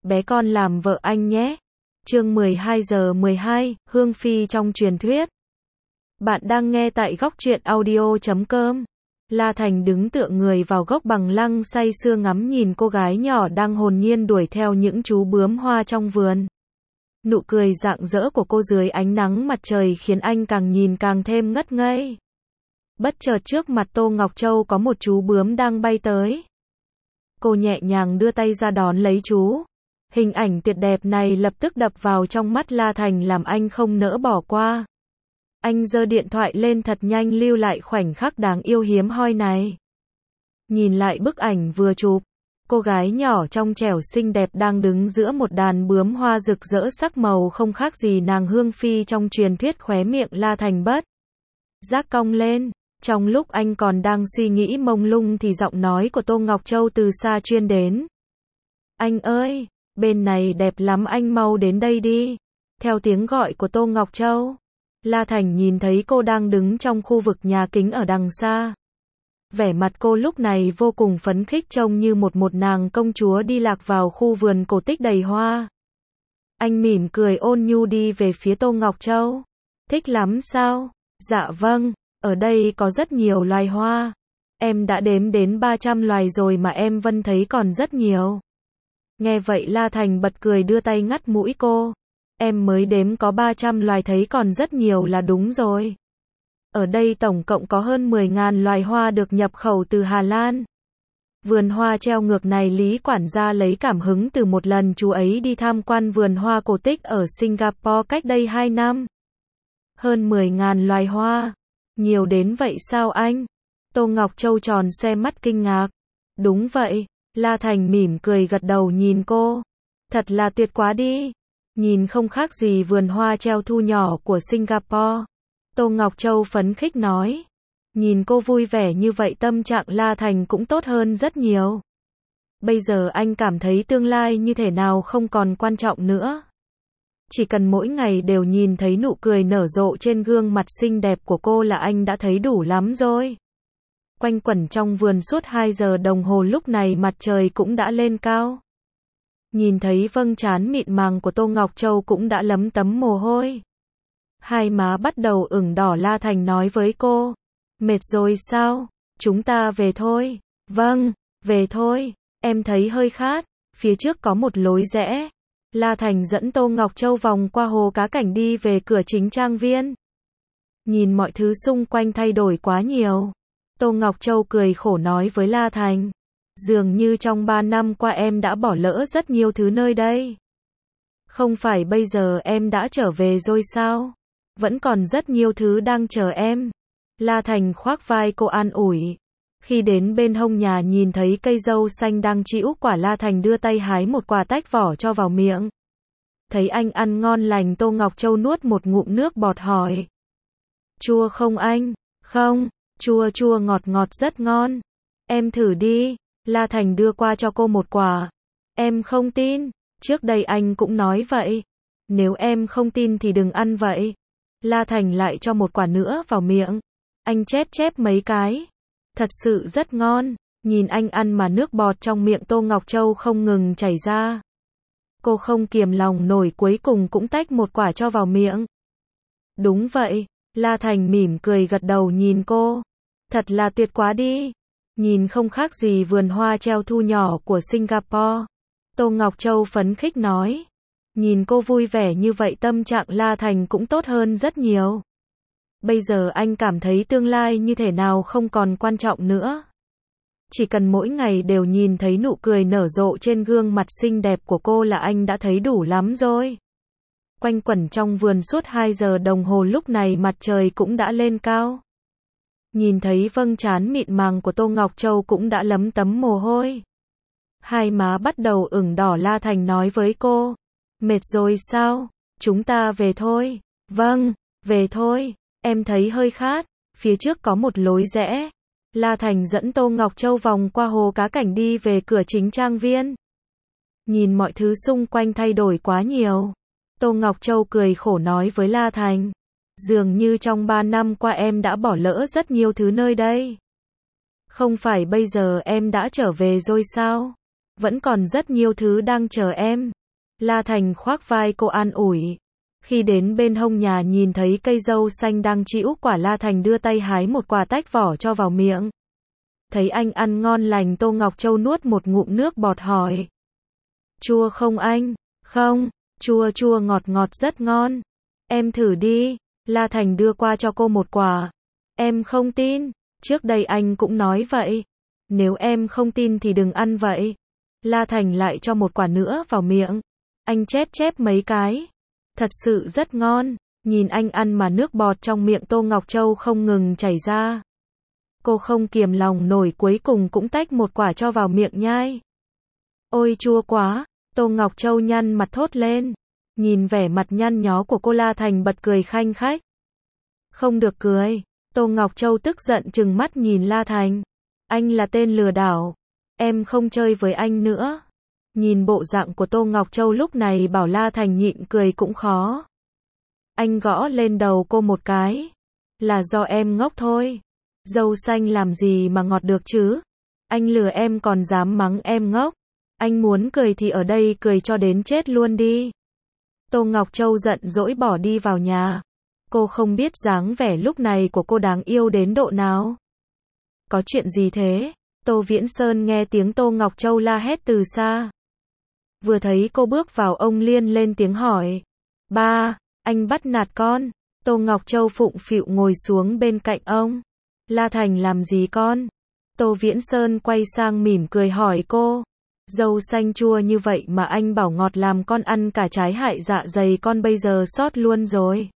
bé con làm vợ anh nhé. Chương 12:12, Hương Phi trong truyền thuyết. Bạn đang nghe tại góc truyện audio.com. La Thành đứng tựa người vào gốc bằng lăng say sưa ngắm nhìn cô gái nhỏ đang hồn nhiên đuổi theo những chú bướm hoa trong vườn. Nụ cười rạng rỡ của cô dưới ánh nắng mặt trời khiến anh càng nhìn càng thêm ngất ngây. Bất chợt trước mặt Tô Ngọc Châu có một chú bướm đang bay tới. Cô nhẹ nhàng đưa tay ra đón lấy chú. Hình ảnh tuyệt đẹp này lập tức đập vào trong mắt La Thành làm anh không nỡ bỏ qua. Anh giơ điện thoại lên thật nhanh lưu lại khoảnh khắc đáng yêu hiếm hoi này. Nhìn lại bức ảnh vừa chụp, cô gái nhỏ trong trẻo xinh đẹp đang đứng giữa một đàn bướm hoa rực rỡ sắc màu không khác gì nàng Hương Phi trong truyền thuyết. Khóe miệng La Thành bất giác cong lên. Trong lúc anh còn đang suy nghĩ mông lung thì giọng nói của Tô Ngọc Châu từ xa truyền đến. Anh ơi, bên này đẹp lắm, anh mau đến đây đi. Theo tiếng gọi của Tô Ngọc Châu, La Thành nhìn thấy cô đang đứng trong khu vực nhà kính ở đằng xa. Vẻ mặt cô lúc này vô cùng phấn khích, trông như một nàng công chúa đi lạc vào khu vườn cổ tích đầy hoa. Anh mỉm cười ôn nhu đi về phía Tô Ngọc Châu. Thích lắm sao? Dạ vâng, ở đây có rất nhiều loài hoa. Em đã đếm đến 300 loài rồi mà em vẫn thấy còn rất nhiều. Nghe vậy La Thành bật cười đưa tay ngắt mũi cô. Em mới đếm có 300 loài, thấy còn rất nhiều là đúng rồi. Ở đây tổng cộng có hơn 10.000 loài hoa được nhập khẩu từ Hà Lan. Vườn hoa treo ngược này Lý quản gia lấy cảm hứng từ một lần chú ấy đi tham quan vườn hoa cổ tích ở Singapore cách đây 2 năm. Hơn 10.000 loài hoa. Nhiều đến vậy sao anh? Tô Ngọc Châu tròn xoe mắt kinh ngạc. Đúng vậy. La Thành mỉm cười gật đầu nhìn cô. Thật là tuyệt quá đi. Nhìn không khác gì vườn hoa treo thu nhỏ của Singapore. Tô Ngọc Châu phấn khích nói. Nhìn cô vui vẻ như vậy tâm trạng La Thành cũng tốt hơn rất nhiều. Bây giờ anh cảm thấy tương lai như thế nào không còn quan trọng nữa. Chỉ cần mỗi ngày đều nhìn thấy nụ cười nở rộ trên gương mặt xinh đẹp của cô là anh đã thấy đủ lắm rồi. Quanh quẩn trong vườn suốt 2 giờ đồng hồ, lúc này mặt trời cũng đã lên cao. Nhìn thấy trán mịn màng của Tô Ngọc Châu cũng đã lấm tấm mồ hôi. Hai má bắt đầu ửng đỏ. La Thành nói với cô. Mệt rồi sao? Chúng ta về thôi. Vâng, về thôi. Em thấy hơi khát. Phía trước có một lối rẽ. La Thành dẫn Tô Ngọc Châu vòng qua hồ cá cảnh đi về cửa chính trang viên. Nhìn mọi thứ xung quanh thay đổi quá nhiều. Tô Ngọc Châu cười khổ nói với La Thành. Dường như trong 3 năm qua em đã bỏ lỡ rất nhiều thứ nơi đây. Không phải bây giờ em đã trở về rồi sao? Vẫn còn rất nhiều thứ đang chờ em. La Thành khoác vai cô an ủi. Khi đến bên hông nhà nhìn thấy cây dâu xanh đang trĩu quả, La Thành đưa tay hái một quả tách vỏ cho vào miệng. Thấy anh ăn ngon lành, Tô Ngọc Châu nuốt một ngụm nước bọt hỏi. Chua không anh? Không, chua chua ngọt ngọt rất ngon. Em thử đi. La Thành đưa qua cho cô một quả. Em không tin. Trước đây anh cũng nói vậy. Nếu em không tin thì đừng ăn vậy. La Thành lại cho một quả nữa vào miệng. Anh chép mấy cái. Thật sự rất ngon. Nhìn anh ăn mà nước bọt trong miệng Tô Ngọc Châu không ngừng chảy ra. Cô không kiềm lòng nổi, cuối cùng cũng tách một quả cho vào miệng. Đúng vậy. La Thành mỉm cười gật đầu nhìn cô. Thật là tuyệt quá đi. Nhìn không khác gì vườn hoa treo thu nhỏ của Singapore. Tô Ngọc Châu phấn khích nói. Nhìn cô vui vẻ như vậy tâm trạng La Thành cũng tốt hơn rất nhiều. Bây giờ anh cảm thấy tương lai như thế nào không còn quan trọng nữa. Chỉ cần mỗi ngày đều nhìn thấy nụ cười nở rộ trên gương mặt xinh đẹp của cô là anh đã thấy đủ lắm rồi. Quanh quẩn trong vườn suốt 2 giờ đồng hồ, lúc này mặt trời cũng đã lên cao. Nhìn thấy trán mịn màng của Tô Ngọc Châu cũng đã lấm tấm mồ hôi. Hai má bắt đầu ửng đỏ. La Thành nói với cô. Mệt rồi sao? Chúng ta về thôi. Vâng, về thôi. Em thấy hơi khát. Phía trước có một lối rẽ. La Thành dẫn Tô Ngọc Châu vòng qua hồ cá cảnh đi về cửa chính trang viên. Nhìn mọi thứ xung quanh thay đổi quá nhiều. Tô Ngọc Châu cười khổ nói với La Thành. Dường như trong 3 năm qua em đã bỏ lỡ rất nhiều thứ nơi đây. Không phải bây giờ em đã trở về rồi sao? Vẫn còn rất nhiều thứ đang chờ em. La Thành khoác vai cô an ủi. Khi đến bên hông nhà nhìn thấy cây dâu xanh đang trĩu quả, La Thành đưa tay hái một quả tách vỏ cho vào miệng. Thấy anh ăn ngon lành, Tô Ngọc Châu nuốt một ngụm nước bọt hỏi. Chua không anh? Không, chua chua ngọt ngọt rất ngon. Em thử đi. La Thành đưa qua cho cô một quả. Em không tin, trước đây anh cũng nói vậy. Nếu em không tin thì đừng ăn vậy. La Thành lại cho một quả nữa vào miệng. Anh chép chép mấy cái. Thật sự rất ngon. Nhìn anh ăn mà nước bọt trong miệng Tô Ngọc Châu không ngừng chảy ra. Cô không kiềm lòng nổi, cuối cùng cũng tách một quả cho vào miệng nhai. Ôi chua quá, Tô Ngọc Châu nhăn mặt thốt lên. Nhìn vẻ mặt nhăn nhó của cô, La Thành bật cười khanh khách. Không được cười. Tô Ngọc Châu tức giận trừng mắt nhìn La Thành. Anh là tên lừa đảo. Em không chơi với anh nữa. Nhìn bộ dạng của Tô Ngọc Châu lúc này, bảo La Thành nhịn cười cũng khó. Anh gõ lên đầu cô một cái. Là do em ngốc thôi. Dâu xanh làm gì mà ngọt được chứ? Anh lừa em còn dám mắng em ngốc. Anh muốn cười thì ở đây cười cho đến chết luôn đi. Tô Ngọc Châu giận dỗi bỏ đi vào nhà. Cô không biết dáng vẻ lúc này của cô đáng yêu đến độ nào. Có chuyện gì thế? Tô Viễn Sơn nghe tiếng Tô Ngọc Châu la hét từ xa. Vừa thấy cô bước vào, ông Liên lên tiếng hỏi. Ba, anh bắt nạt con. Tô Ngọc Châu phụng phịu ngồi xuống bên cạnh ông. La Thành làm gì con? Tô Viễn Sơn quay sang mỉm cười hỏi cô. Dâu xanh chua như vậy mà anh bảo ngọt, làm con ăn cả trái hại dạ dày con, bây giờ sót luôn rồi.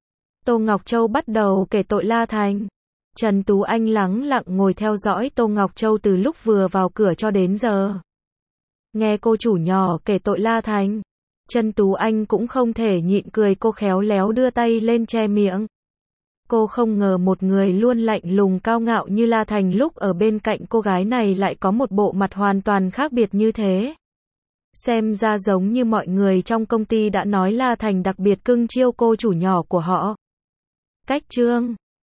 Tô Ngọc Châu bắt đầu kể tội La Thành. Trần Tú Anh lắng lặng ngồi theo dõi Tô Ngọc Châu từ lúc vừa vào cửa cho đến giờ. Nghe cô chủ nhỏ kể tội La Thành, Trần Tú Anh cũng không thể nhịn cười, cô khéo léo đưa tay lên che miệng. Cô không ngờ một người luôn lạnh lùng cao ngạo như La Thành lúc ở bên cạnh cô gái này lại có một bộ mặt hoàn toàn khác biệt như thế. Xem ra giống như mọi người trong công ty đã nói, La Thành đặc biệt cưng chiêu cô chủ nhỏ của họ. Cách chương